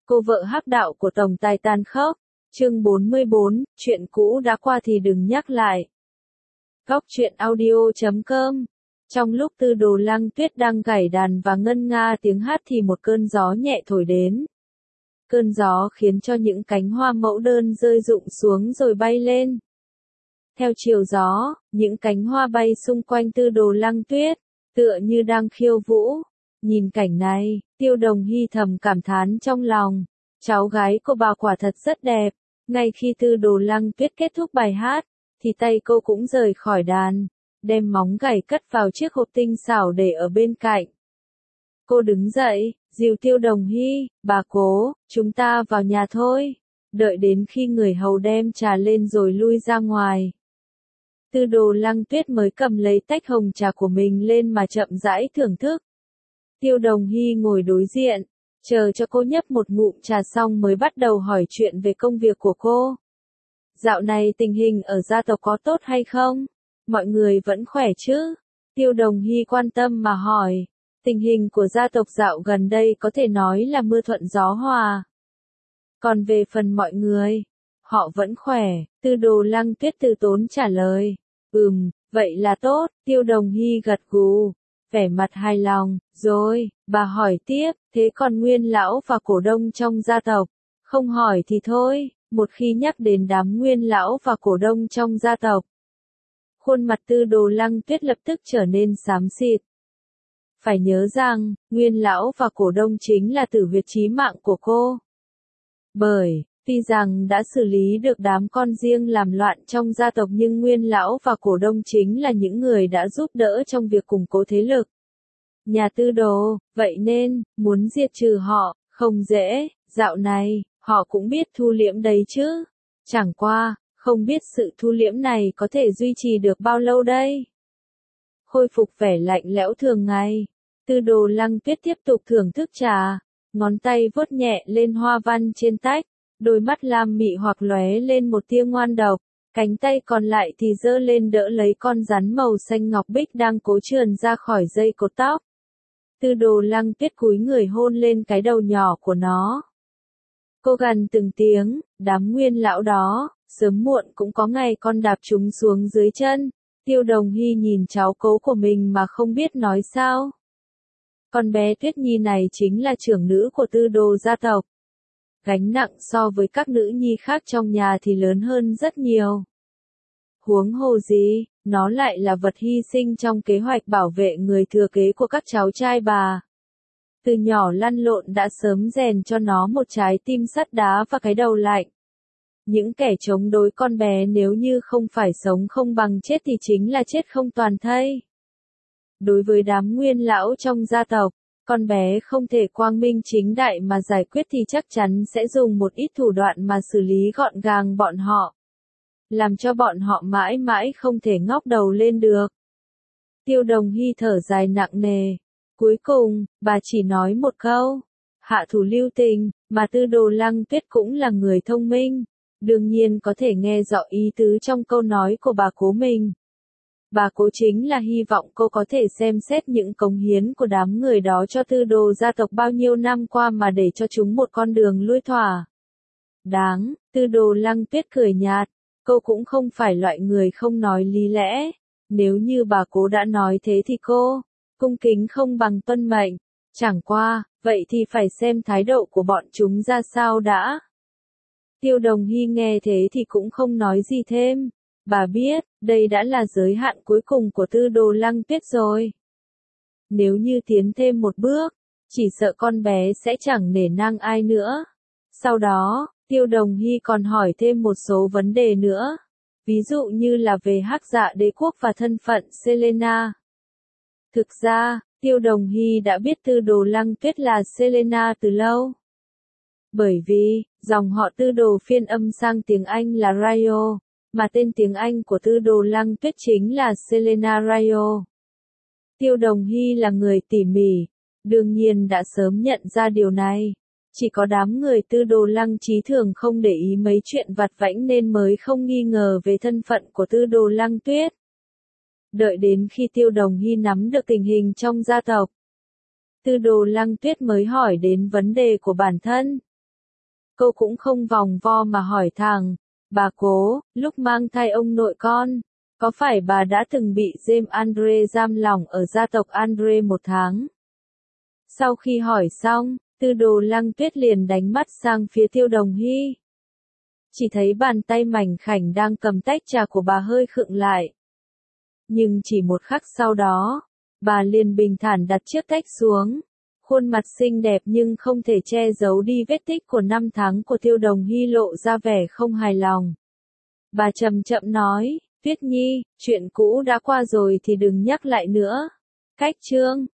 Cô vợ hắc đạo của tổng tài tàn khốc. Chương 44, chuyện cũ đã qua thì đừng nhắc lại. Góc truyện audio.com. Trong lúc Tư Đồ Lăng Tuyết đang gảy đàn và ngân nga tiếng hát thì một cơn gió nhẹ thổi đến. Cơn gió khiến cho những cánh hoa mẫu đơn rơi rụng xuống rồi bay lên. Theo chiều gió, những cánh hoa bay xung quanh Tư Đồ Lăng Tuyết, tựa như đang khiêu vũ. Nhìn cảnh này, Tiêu Đồng Hy thầm cảm thán trong lòng, cháu gái của bà quả thật rất đẹp. Ngay khi Tư Đồ Lăng Tuyết kết thúc bài hát, thì tay cô cũng rời khỏi đàn, đem móng gảy cất vào chiếc hộp tinh xảo để ở bên cạnh. Cô đứng dậy, dìu Tiêu Đồng Hy, bà cố, chúng ta vào nhà thôi, đợi đến khi người hầu đem trà lên rồi lui ra ngoài. Tư Đồ Lăng Tuyết mới cầm lấy tách hồng trà của mình lên mà chậm rãi thưởng thức. Tiêu Đồng Hy ngồi đối diện, chờ cho cô nhấp một ngụm trà xong mới bắt đầu hỏi chuyện về công việc của cô. Dạo này tình hình ở gia tộc có tốt hay không? Mọi người vẫn khỏe chứ? Tiêu Đồng Hy quan tâm mà hỏi. Tình hình của gia tộc dạo gần đây có thể nói là mưa thuận gió hòa. Còn về phần mọi người, họ vẫn khỏe, Tư Đồ Lăng Tuyết từ tốn trả lời. Vậy là tốt, Tiêu Đồng Hy gật gù, vẻ mặt hài lòng. Rồi, bà hỏi tiếp, thế còn Nguyên lão và cổ đông trong gia tộc? Không hỏi thì thôi, một khi nhắc đến đám Nguyên lão và cổ đông trong gia tộc, khuôn mặt Tư Đồ Lăng Tuyết lập tức trở nên xám xịt. Phải nhớ rằng, Nguyên lão và cổ đông chính là tử huyệt chí mạng của cô. Tuy rằng đã xử lý được đám con riêng làm loạn trong gia tộc nhưng Nguyên lão và cổ đông chính là những người đã giúp đỡ trong việc củng cố thế lực nhà Tư Đồ, vậy nên, muốn diệt trừ họ, không dễ. Dạo này, họ cũng biết thu liễm đấy chứ. Chẳng qua, không biết sự thu liễm này có thể duy trì được bao lâu đây. Khôi phục vẻ lạnh lẽo thường ngày, Tư Đồ Lăng Tuyết tiếp tục thưởng thức trà, ngón tay vuốt nhẹ lên hoa văn trên tách, đôi mắt lam mị hoặc lóe lên một tia ngoan độc, cánh tay còn lại thì giơ lên đỡ lấy con rắn màu xanh ngọc bích đang cố trườn ra khỏi dây cột tóc. Tư Đồ Lăng Tuyết cúi người hôn lên cái đầu nhỏ của nó. Cô gằn từng tiếng, đám Nguyên lão đó, sớm muộn cũng có ngày con đạp chúng xuống dưới chân. Tiêu Đồng Hy nhìn cháu cố của mình mà không biết nói sao. Con bé Tuyết Nhi này chính là trưởng nữ của Tư Đồ gia tộc. Gánh nặng so với các nữ nhi khác trong nhà thì lớn hơn rất nhiều. Huống hồ gì, nó lại là vật hy sinh trong kế hoạch bảo vệ người thừa kế của các cháu trai bà. Từ nhỏ lăn lộn đã sớm rèn cho nó một trái tim sắt đá và cái đầu lạnh. Những kẻ chống đối con bé nếu như không phải sống không bằng chết thì chính là chết không toàn thây. Đối với đám Nguyên lão trong gia tộc, con bé không thể quang minh chính đại mà giải quyết thì chắc chắn sẽ dùng một ít thủ đoạn mà xử lý gọn gàng bọn họ. Làm cho bọn họ mãi mãi không thể ngóc đầu lên được. Tiêu Đồng Hy thở dài nặng nề. Cuối cùng, bà chỉ nói một câu. Hạ thủ lưu tình, mà Tư Đồ Lăng Tuyết cũng là người thông minh. Đương nhiên có thể nghe rõ ý tứ trong câu nói của bà cố mình. Bà cố chính là hy vọng cô có thể xem xét những cống hiến của đám người đó cho Tư Đồ gia tộc bao nhiêu năm qua mà để cho chúng một con đường lui thỏa. Đáng, Tư Đồ Lăng Tuyết cười nhạt. Cô cũng không phải loại người không nói lý lẽ. Nếu như bà cố đã nói thế thì cô, cung kính không bằng tuân mệnh. Chẳng qua, vậy thì phải xem thái độ của bọn chúng ra sao đã. Tiêu Đồng Hy nghe thế thì cũng không nói gì thêm. Bà biết, đây đã là giới hạn cuối cùng của Tư Đồ Lăng Tuyết rồi. Nếu như tiến thêm một bước, chỉ sợ con bé sẽ chẳng nể nang ai nữa. Sau đó, Tiêu Đồng Hy còn hỏi thêm một số vấn đề nữa. Ví dụ như là về Hắc Dạ Đế quốc và thân phận Selena. Thực ra, Tiêu Đồng Hy đã biết Tư Đồ Lăng Tuyết là Selena từ lâu. Bởi vì, dòng họ Tư Đồ phiên âm sang tiếng Anh là Ryo, mà tên tiếng Anh của Tư Đồ Lăng Tuyết chính là Selena Ryo. Tiêu Đồng Hy là người tỉ mỉ, đương nhiên đã sớm nhận ra điều này. Chỉ có đám người Tư Đồ Lăng Trí thường không để ý mấy chuyện vặt vãnh nên mới không nghi ngờ về thân phận của Tư Đồ Lăng Tuyết. Đợi đến khi Tiêu Đồng Hy nắm được tình hình trong gia tộc, Tư Đồ Lăng Tuyết mới hỏi đến vấn đề của bản thân. Cô cũng không vòng vo mà hỏi thẳng, bà Cố, lúc mang thai ông nội con, có phải bà đã từng bị James Andre giam lỏng ở gia tộc Andre 1 tháng? Sau khi hỏi xong, Tư Đồ Lăng Tuyết liền đánh mắt sang phía Tiêu Đồng Hy. Chỉ thấy bàn tay mảnh khảnh đang cầm tách trà của bà hơi khựng lại. Nhưng chỉ một khắc sau đó, bà liền bình thản đặt chiếc tách xuống. Khuôn mặt xinh đẹp nhưng không thể che giấu đi vết tích của 5 tháng của Tiêu Đồng Hy lộ ra vẻ không hài lòng. Bà chậm chậm nói, Tuyết Nhi, chuyện cũ đã qua rồi thì đừng nhắc lại nữa. Cách chương